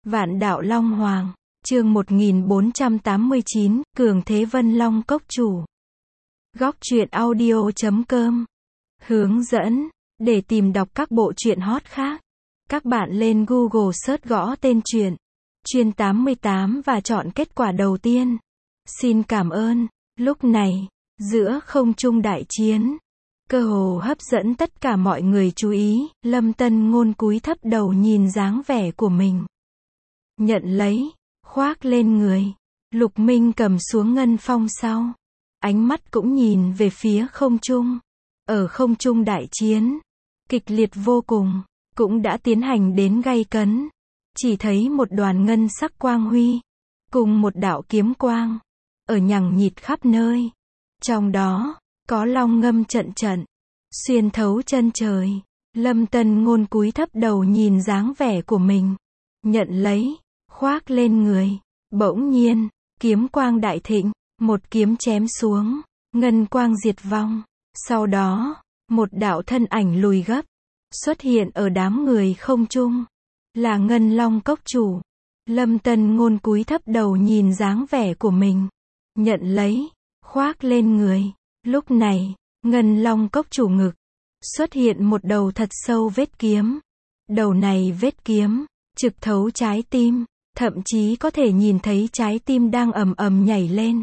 Vạn đạo Long Hoàng, chương 1489, Cường Thế Vân Long Cốc Chủ. Góc truyện audio.com. Hướng dẫn, để tìm đọc các bộ truyện hot khác, các bạn lên Google search gõ tên truyện Chuyên 88 và chọn kết quả đầu tiên. Xin cảm ơn. Lúc này, giữa không trung đại chiến, cơ hồ hấp dẫn tất cả mọi người chú ý, Lâm Tân Ngôn cúi thấp đầu nhìn dáng vẻ của mình. Nhận lấy, khoác lên người. Lục Minh cầm xuống ngân phong sau. Ánh mắt cũng nhìn về phía không trung. Ở không trung đại chiến, kịch liệt vô cùng, cũng đã tiến hành đến gay cấn. Chỉ thấy một đoàn ngân sắc quang huy, cùng một đạo kiếm quang, ở nhằng nhịt khắp nơi. Trong đó, có long ngâm trận trận, xuyên thấu chân trời. Lâm Tân Ngôn cúi thấp đầu nhìn dáng vẻ của mình. Nhận lấy, khoác lên người. Bỗng nhiên, kiếm quang đại thịnh, một kiếm chém xuống, ngân quang diệt vong. Sau đó, một đạo thân ảnh lùi gấp, xuất hiện ở đám người không trung. Là Ngân Long Cốc Chủ. Lâm Tân Ngôn cúi thấp đầu nhìn dáng vẻ của mình. Nhận lấy, khoác lên người. Lúc này, Ngân Long Cốc Chủ ngực, xuất hiện một đầu thật sâu vết kiếm. Đầu này vết kiếm, trực thấu trái tim, thậm chí có thể nhìn thấy trái tim đang ầm ầm nhảy lên.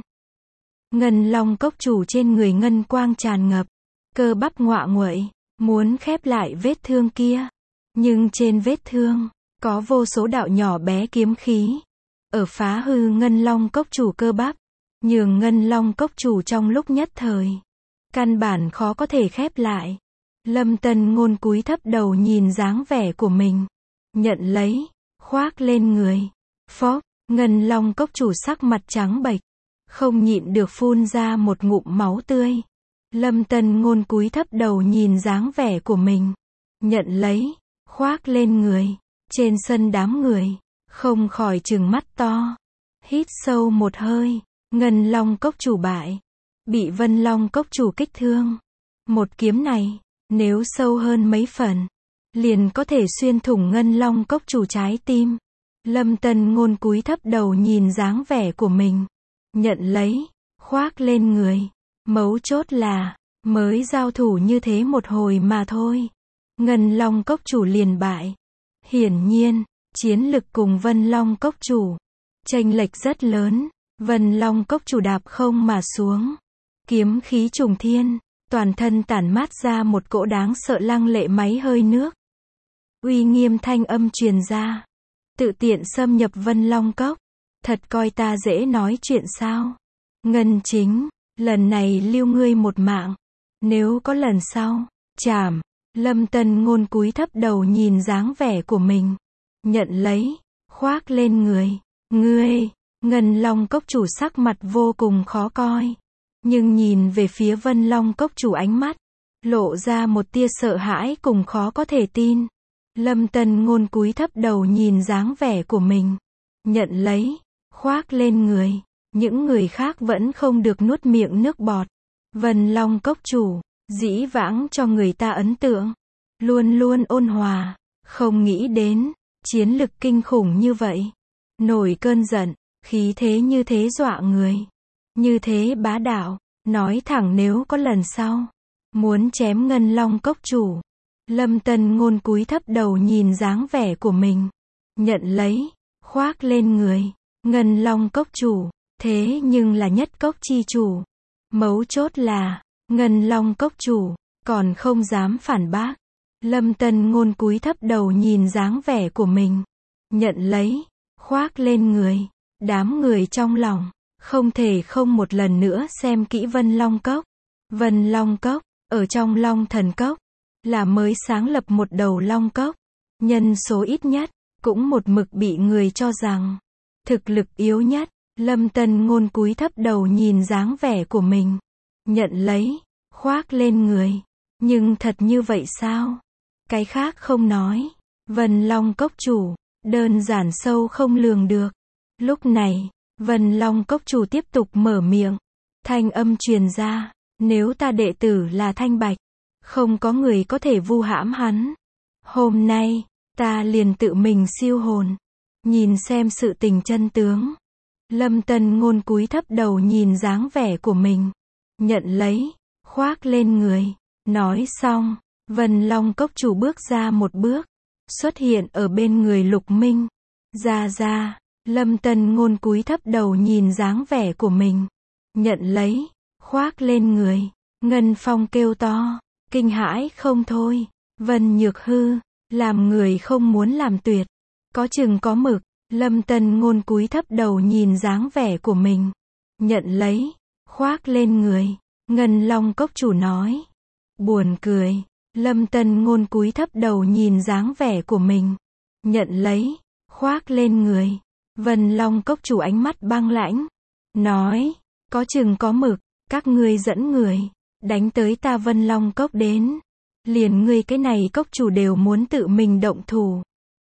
Ngân Long Cốc Chủ trên người ngân quang tràn ngập, cơ bắp ngoạ nguậy, muốn khép lại vết thương kia. Nhưng trên vết thương, có vô số đạo nhỏ bé kiếm khí, ở phá hư Ngân Long Cốc Chủ cơ bắp, nhường Ngân Long Cốc Chủ trong lúc nhất thời, căn bản khó có thể khép lại. Lâm Tân Ngôn cúi thấp đầu nhìn dáng vẻ của mình. Nhận lấy, khoác lên người. Phốc, Ngân Long Cốc Chủ sắc mặt trắng bệch, không nhịn được phun ra một ngụm máu tươi. Lâm Tân Ngôn cúi thấp đầu nhìn dáng vẻ của mình. Nhận lấy, khoác lên người. Trên sân đám người, không khỏi trừng mắt to. Hít sâu một hơi, Ngân Long Cốc Chủ bại. Bị Vân Long Cốc Chủ kích thương. Một kiếm này, nếu sâu hơn mấy phần, liền có thể xuyên thủng Ngân Long Cốc Chủ trái tim. Lâm Tân Ngôn cúi thấp đầu nhìn dáng vẻ của mình. Nhận lấy, khoác lên người. Mấu chốt là, mới giao thủ như thế một hồi mà thôi, Ngân Long Cốc Chủ liền bại. Hiển nhiên, chiến lực cùng Vân Long Cốc Chủ chênh lệch rất lớn. Vân Long Cốc Chủ đạp không mà xuống, kiếm khí trùng thiên, toàn thân tản mát ra một cỗ đáng sợ lăng lệ máy hơi nước. Uy nghiêm thanh âm truyền ra. Tự tiện xâm nhập Vân Long Cốc, thật coi ta dễ nói chuyện sao? Ngân Chính, lần này lưu ngươi một mạng, nếu có lần sau, chảm. Lâm Tân Ngôn cúi thấp đầu nhìn dáng vẻ của mình. Nhận lấy, khoác lên người. Ngươi, Ngân Long Cốc Chủ sắc mặt vô cùng khó coi. Nhưng nhìn về phía Vân Long Cốc Chủ ánh mắt, lộ ra một tia sợ hãi cùng khó có thể tin. Lâm Tân Ngôn cúi thấp đầu nhìn dáng vẻ của mình. Nhận lấy, khoác lên người. Những người khác vẫn không được nuốt miệng nước bọt. Vân Long Cốc Chủ, dĩ vãng cho người ta ấn tượng, luôn luôn ôn hòa, không nghĩ đến, chiến lực kinh khủng như vậy. Nổi cơn giận, khí thế như thế dọa người. Như thế bá đạo, nói thẳng nếu có lần sau, muốn chém Ngân Long Cốc Chủ. Lâm Tân Ngôn cúi thấp đầu nhìn dáng vẻ của mình. Nhận lấy, khoác lên người. Ngân Long Cốc Chủ, thế nhưng là nhất cốc chi chủ. Mấu chốt là, Ngân Long Cốc Chủ, còn không dám phản bác. Lâm Tân Ngôn cúi thấp đầu nhìn dáng vẻ của mình. Nhận lấy, khoác lên người. Đám người trong lòng, không thể không một lần nữa xem kỹ Vân Long Cốc. Vân Long Cốc, ở trong Long Thần Cốc, là mới sáng lập một đầu Long Cốc. Nhân số ít nhất, cũng một mực bị người cho rằng thực lực yếu nhất. Lâm Tân Ngôn cúi thấp đầu nhìn dáng vẻ của mình. Nhận lấy, khoác lên người. Nhưng thật như vậy sao? Cái khác không nói. Vân Long Cốc Chủ, đơn giản sâu không lường được. Lúc này, Vân Long Cốc Chủ tiếp tục mở miệng. Thanh âm truyền ra. Nếu ta đệ tử là Thanh Bạch, không có người có thể vu hãm hắn. Hôm nay, ta liền tự mình siêu hồn. nhìn xem sự tình chân tướng. Lâm Tân Ngôn cúi thấp đầu nhìn dáng vẻ của mình. Nhận lấy, khoác lên người. Nói xong, Vân Long cốc chủ bước ra một bước, xuất hiện ở bên người Lục Minh. Ra, Lâm Tân Ngôn cúi thấp đầu nhìn dáng vẻ của mình. Nhận lấy, khoác lên người. Ngân Phong kêu to, kinh hãi không thôi. Vân Nhược Hư, làm người không muốn làm tuyệt. Có chừng có mực. Lâm Tân Ngôn cúi thấp đầu nhìn dáng vẻ của mình. Nhận lấy, khoác lên người. Ngân Long cốc chủ nói. Buồn cười. Lâm Tân Ngôn cúi thấp đầu nhìn dáng vẻ của mình. Nhận lấy, khoác lên người. Vân Long cốc chủ ánh mắt băng lãnh. Nói, có chừng có mực, các ngươi dẫn người, đánh tới ta Vân Long cốc đến. Liền ngươi cái này cốc chủ đều muốn tự mình động thủ.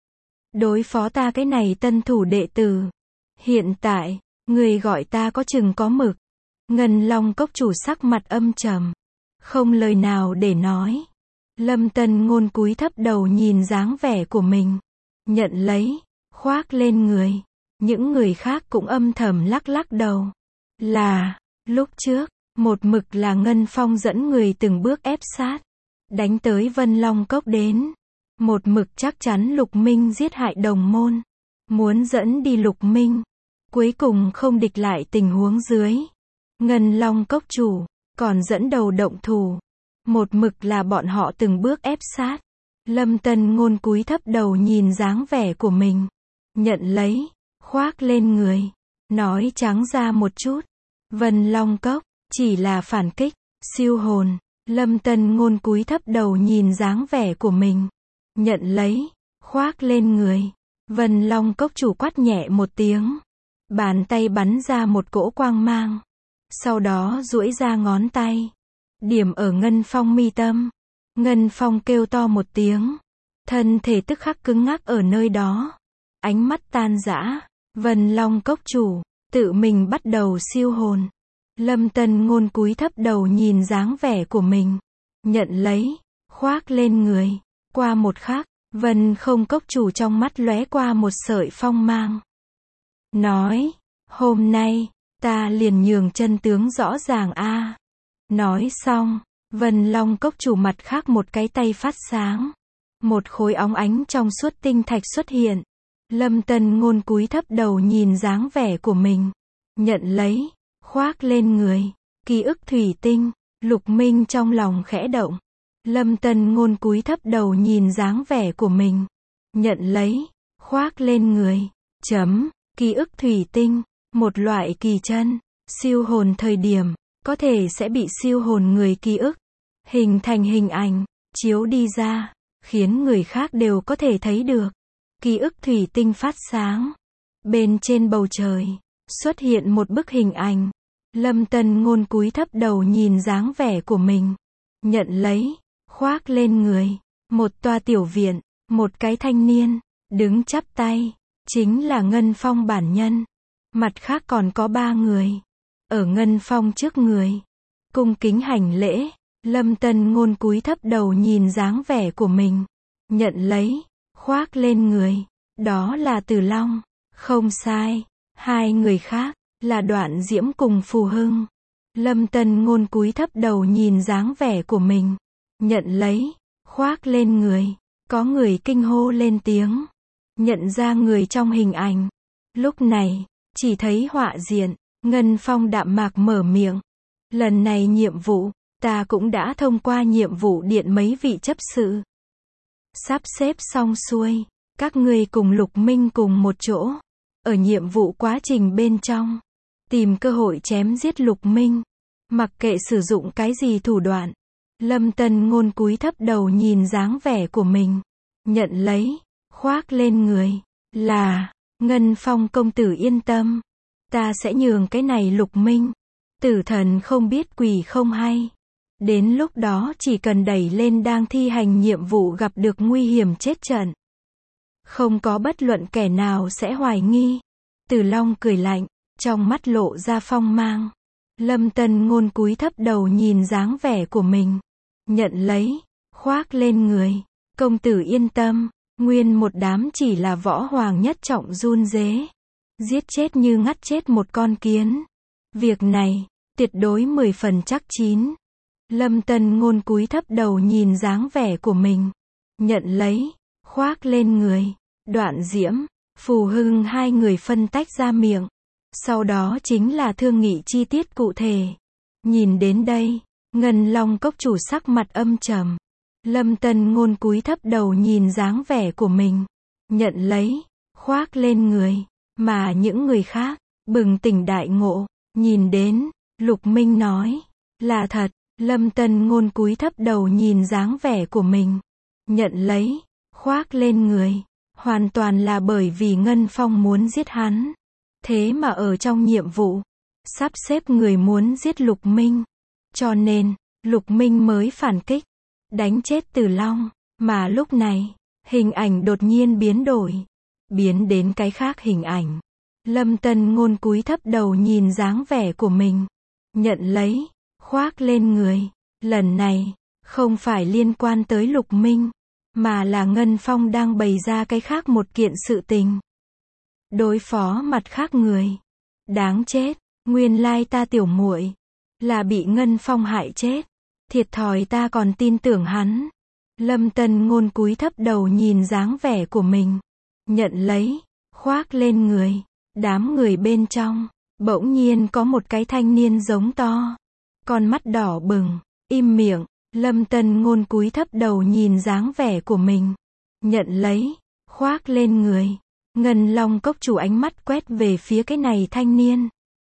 Đối phó ta cái này tân thủ đệ tử. Hiện tại, người gọi ta có chừng có mực. Ngân Long cốc chủ sắc mặt âm trầm. Không lời nào để nói. Lâm Tân Ngôn cúi thấp đầu nhìn dáng vẻ của mình. Nhận lấy, khoác lên người. Những người khác cũng âm thầm lắc lắc đầu. Là, lúc trước, một mực là Ngân Phong dẫn người từng bước ép sát. Đánh tới Vân Long cốc đến. Một mực chắc chắn Lục Minh giết hại đồng môn. Muốn dẫn đi Lục Minh. Cuối cùng không địch lại tình huống dưới. Ngân Long cốc chủ, còn dẫn đầu động thủ. Một mực là bọn họ từng bước ép sát. Lâm Tân Ngôn cúi thấp đầu nhìn dáng vẻ của mình. Nhận lấy, khoác lên người. Nói trắng ra một chút. Vân Long cốc, chỉ là phản kích, siêu hồn. Lâm Tân Ngôn cúi thấp đầu nhìn dáng vẻ của mình. Nhận lấy, khoác lên người. Vân Long cốc chủ quát nhẹ một tiếng. Bàn tay bắn ra một cỗ quang mang. Sau đó duỗi ra ngón tay. Điểm ở Ngân Phong mi tâm. Ngân Phong kêu to một tiếng. Thân thể tức khắc cứng ngắc ở nơi đó. Ánh mắt tan rã. Vân Long cốc chủ, tự mình bắt đầu siêu hồn. Lâm Tân Ngôn cúi thấp đầu nhìn dáng vẻ của mình. Nhận lấy, khoác lên người. Qua một khắc, Vân Không cốc chủ trong mắt lóe qua một sợi phong mang. Nói, hôm nay, ta liền nhường chân tướng rõ ràng a. Nói xong, Vân Long cốc chủ mặt khác một cái tay phát sáng. Một khối óng ánh trong suốt tinh thạch xuất hiện. Lâm Tân Ngôn cúi thấp đầu nhìn dáng vẻ của mình. Nhận lấy, khoác lên người. Ký ức thủy tinh. Lục Minh trong lòng khẽ động. Lâm Tân Ngôn cúi thấp đầu nhìn dáng vẻ của mình. Nhận lấy, khoác lên người. Ký ức thủy tinh. Một loại kỳ chân. Siêu hồn thời điểm, có thể sẽ bị siêu hồn người ký ức. Hình thành hình ảnh, chiếu đi ra, khiến người khác đều có thể thấy được. Ký ức thủy tinh phát sáng. Bên trên bầu trời, xuất hiện một bức hình ảnh. Lâm Tân Ngôn cúi thấp đầu nhìn dáng vẻ của mình. Nhận lấy, khoác lên người. Một toa tiểu viện, một cái thanh niên, đứng chắp tay. Chính là Ngân Phong bản nhân. Mặt khác còn có 3 người. Ở Ngân Phong trước người. Cung kính hành lễ. Lâm Tân Ngôn cúi thấp đầu nhìn dáng vẻ của mình. Nhận lấy, khoác lên người. Đó là Từ Long. Không sai. 2 người khác, là Đoạn Diễm cùng Phù Hưng. Lâm Tân Ngôn cúi thấp đầu nhìn dáng vẻ của mình. Nhận lấy, khoác lên người. Có người kinh hô lên tiếng. Nhận ra người trong hình ảnh. Lúc này, chỉ thấy họa diện. Ngân Phong đạm mạc mở miệng. Lần này nhiệm vụ, ta cũng đã thông qua nhiệm vụ điện mấy vị chấp sự. Sắp xếp xong xuôi. Các ngươi cùng Lục Minh cùng một chỗ. Ở nhiệm vụ quá trình bên trong. Tìm cơ hội chém giết Lục Minh. Mặc kệ sử dụng cái gì thủ đoạn. Lâm Tân Ngôn cúi thấp đầu nhìn dáng vẻ của mình. Nhận lấy, khoác lên người. Là, Ngân Phong công tử yên tâm. Ta sẽ nhường cái này Lục Minh. Tử thần không biết quỷ không hay. Đến lúc đó chỉ cần đẩy lên đang thi hành nhiệm vụ gặp được nguy hiểm chết trận. Không có bất luận kẻ nào sẽ hoài nghi. Từ Long cười lạnh, trong mắt lộ ra phong mang. Lâm Tân Ngôn cúi thấp đầu nhìn dáng vẻ của mình. Nhận lấy, khoác lên người. Công tử yên tâm, Nguyên một đám chỉ là võ hoàng nhất trọng run rế. Giết chết như ngắt chết một con kiến. Việc này, tuyệt đối 10 phần chắc chín. Lâm Tân Ngôn cúi thấp đầu nhìn dáng vẻ của mình. Nhận lấy, khoác lên người. Đoạn Diễm, Phù Hưng hai người phân tách ra miệng. Sau đó chính là thương nghị chi tiết cụ thể. Nhìn đến đây, Ngân Long cốc chủ sắc mặt âm trầm. Lâm Tân Ngôn cúi thấp đầu nhìn dáng vẻ của mình. Nhận lấy, khoác lên người. Mà những người khác, bừng tỉnh đại ngộ, nhìn đến, Lục Minh nói, là thật. Lâm Tân Ngôn cúi thấp đầu nhìn dáng vẻ của mình. Nhận lấy, khoác lên người. Hoàn toàn là bởi vì Ngân Phong muốn giết hắn. Thế mà ở trong nhiệm vụ, sắp xếp người muốn giết Lục Minh. Cho nên, Lục Minh mới phản kích, đánh chết Tử Long. Mà lúc này, hình ảnh đột nhiên biến đổi. Biến đến cái khác hình ảnh. Lâm Tân Ngôn cúi thấp đầu nhìn dáng vẻ của mình. Nhận lấy, khoác lên người. Lần này, không phải liên quan tới Lục Minh, mà là Ngân Phong đang bày ra cái khác một kiện sự tình. Đối phó mặt khác người. Đáng chết, nguyên lai ta tiểu muội là bị Ngân Phong hại chết. Thiệt thòi ta còn tin tưởng hắn. Lâm Tân Ngôn cúi thấp đầu nhìn dáng vẻ của mình. Nhận lấy, khoác lên người. Đám người bên trong, bỗng nhiên có một cái thanh niên giống to. Con mắt đỏ bừng, im miệng. Lâm Tân Ngôn cúi thấp đầu nhìn dáng vẻ của mình. Nhận lấy, khoác lên người. Ngân Long cốc chủ ánh mắt quét về phía cái này thanh niên.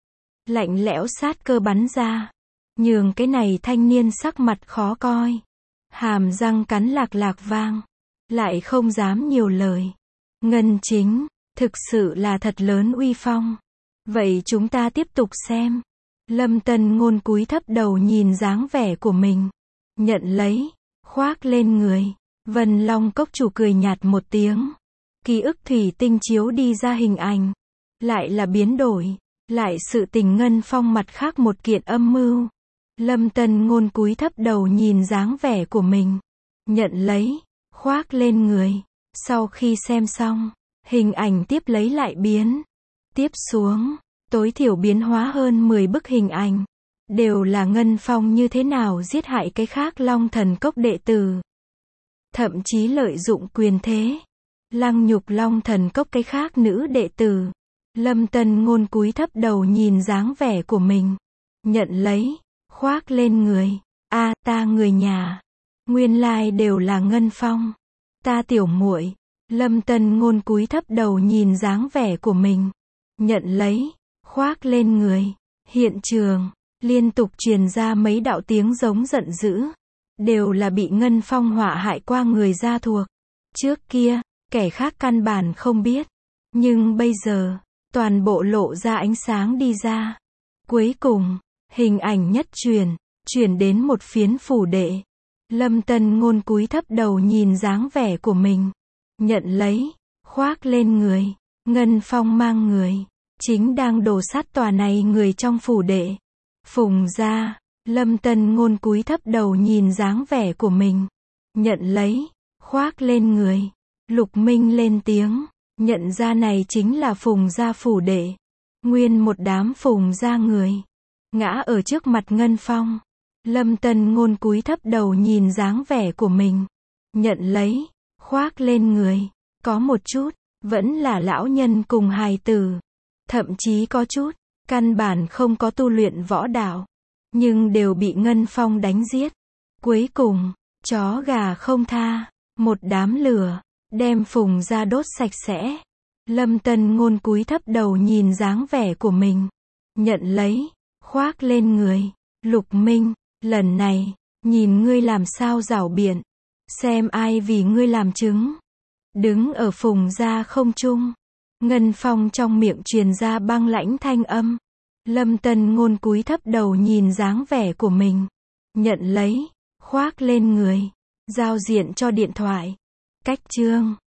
Lạnh lẽo sát cơ bắn ra. Nhường cái này thanh niên sắc mặt khó coi. Hàm răng cắn lạc lạc vang. Lại không dám nhiều lời. Ngân Chính, thực sự là thật lớn uy phong. Vậy chúng ta tiếp tục xem. Lâm Tân Ngôn cúi thấp đầu nhìn dáng vẻ của mình. Nhận lấy, khoác lên người. Vân Long cốc chủ cười nhạt một tiếng. Ký ức thủy tinh chiếu đi ra hình ảnh. Lại là biến đổi. Lại sự tình Ngân Phong mặt khác một kiện âm mưu. Lâm Tân Ngôn cúi thấp đầu nhìn dáng vẻ của mình. Nhận lấy, khoác lên người. Sau khi xem xong, hình ảnh tiếp lấy lại biến. Tiếp xuống, tối thiểu biến hóa hơn 10 bức hình ảnh. Đều là Ngân Phong như thế nào giết hại cái khác Long Thần Cốc đệ tử. Thậm chí lợi dụng quyền thế. Lăng nhục Long Thần Cốc cái khác nữ đệ tử. Lâm Tân Ngôn cúi thấp đầu nhìn dáng vẻ của mình. Nhận lấy, khoác lên người. Ta người nhà. Nguyên lai đều là Ngân Phong. Ta tiểu muội. Lâm Tân Ngôn cúi thấp đầu nhìn dáng vẻ của mình. Nhận lấy, khoác lên người. Hiện trường, liên tục truyền ra mấy đạo tiếng giống giận dữ. Đều là bị Ngân Phong họa hại qua người gia thuộc. Trước kia, kẻ khác căn bản không biết. Nhưng bây giờ, toàn bộ lộ ra ánh sáng đi ra. Cuối cùng, hình ảnh nhất chuyển đến một phiến phủ đệ. Lâm Tân Ngôn cúi thấp đầu nhìn dáng vẻ của mình. Nhận lấy, khoác lên người. Ngân Phong mang người. Chính đang đổ sát tòa này người trong phủ đệ. Phùng gia. Lâm Tân Ngôn cúi thấp đầu nhìn dáng vẻ của mình. Nhận lấy, khoác lên người. Lục Minh lên tiếng. Nhận ra này chính là Phùng gia phủ đệ. Nguyên một đám Phùng gia người. Ngã ở trước mặt Ngân Phong. Lâm Tân Ngôn cúi thấp đầu nhìn dáng vẻ của mình. Nhận lấy, khoác lên người. Có một chút, vẫn là lão nhân cùng hài tử. Thậm chí có chút, căn bản không có tu luyện võ đạo. Nhưng đều bị Ngân Phong đánh giết. Cuối cùng, chó gà không tha. Một đám lửa, đem Phùng gia đốt sạch sẽ. Lâm Tân Ngôn cúi thấp đầu nhìn dáng vẻ của mình. Nhận lấy, khoác lên người. Lục Minh, lần này, nhìn ngươi làm sao giảo biện. Xem ai vì ngươi làm chứng. Đứng ở Phùng gia không trung. Ngân Phong trong miệng truyền ra băng lãnh thanh âm. Lâm Tân Ngôn cúi thấp đầu nhìn dáng vẻ của mình. Nhận lấy, khoác lên người. Giao diện cho điện thoại. Cách chương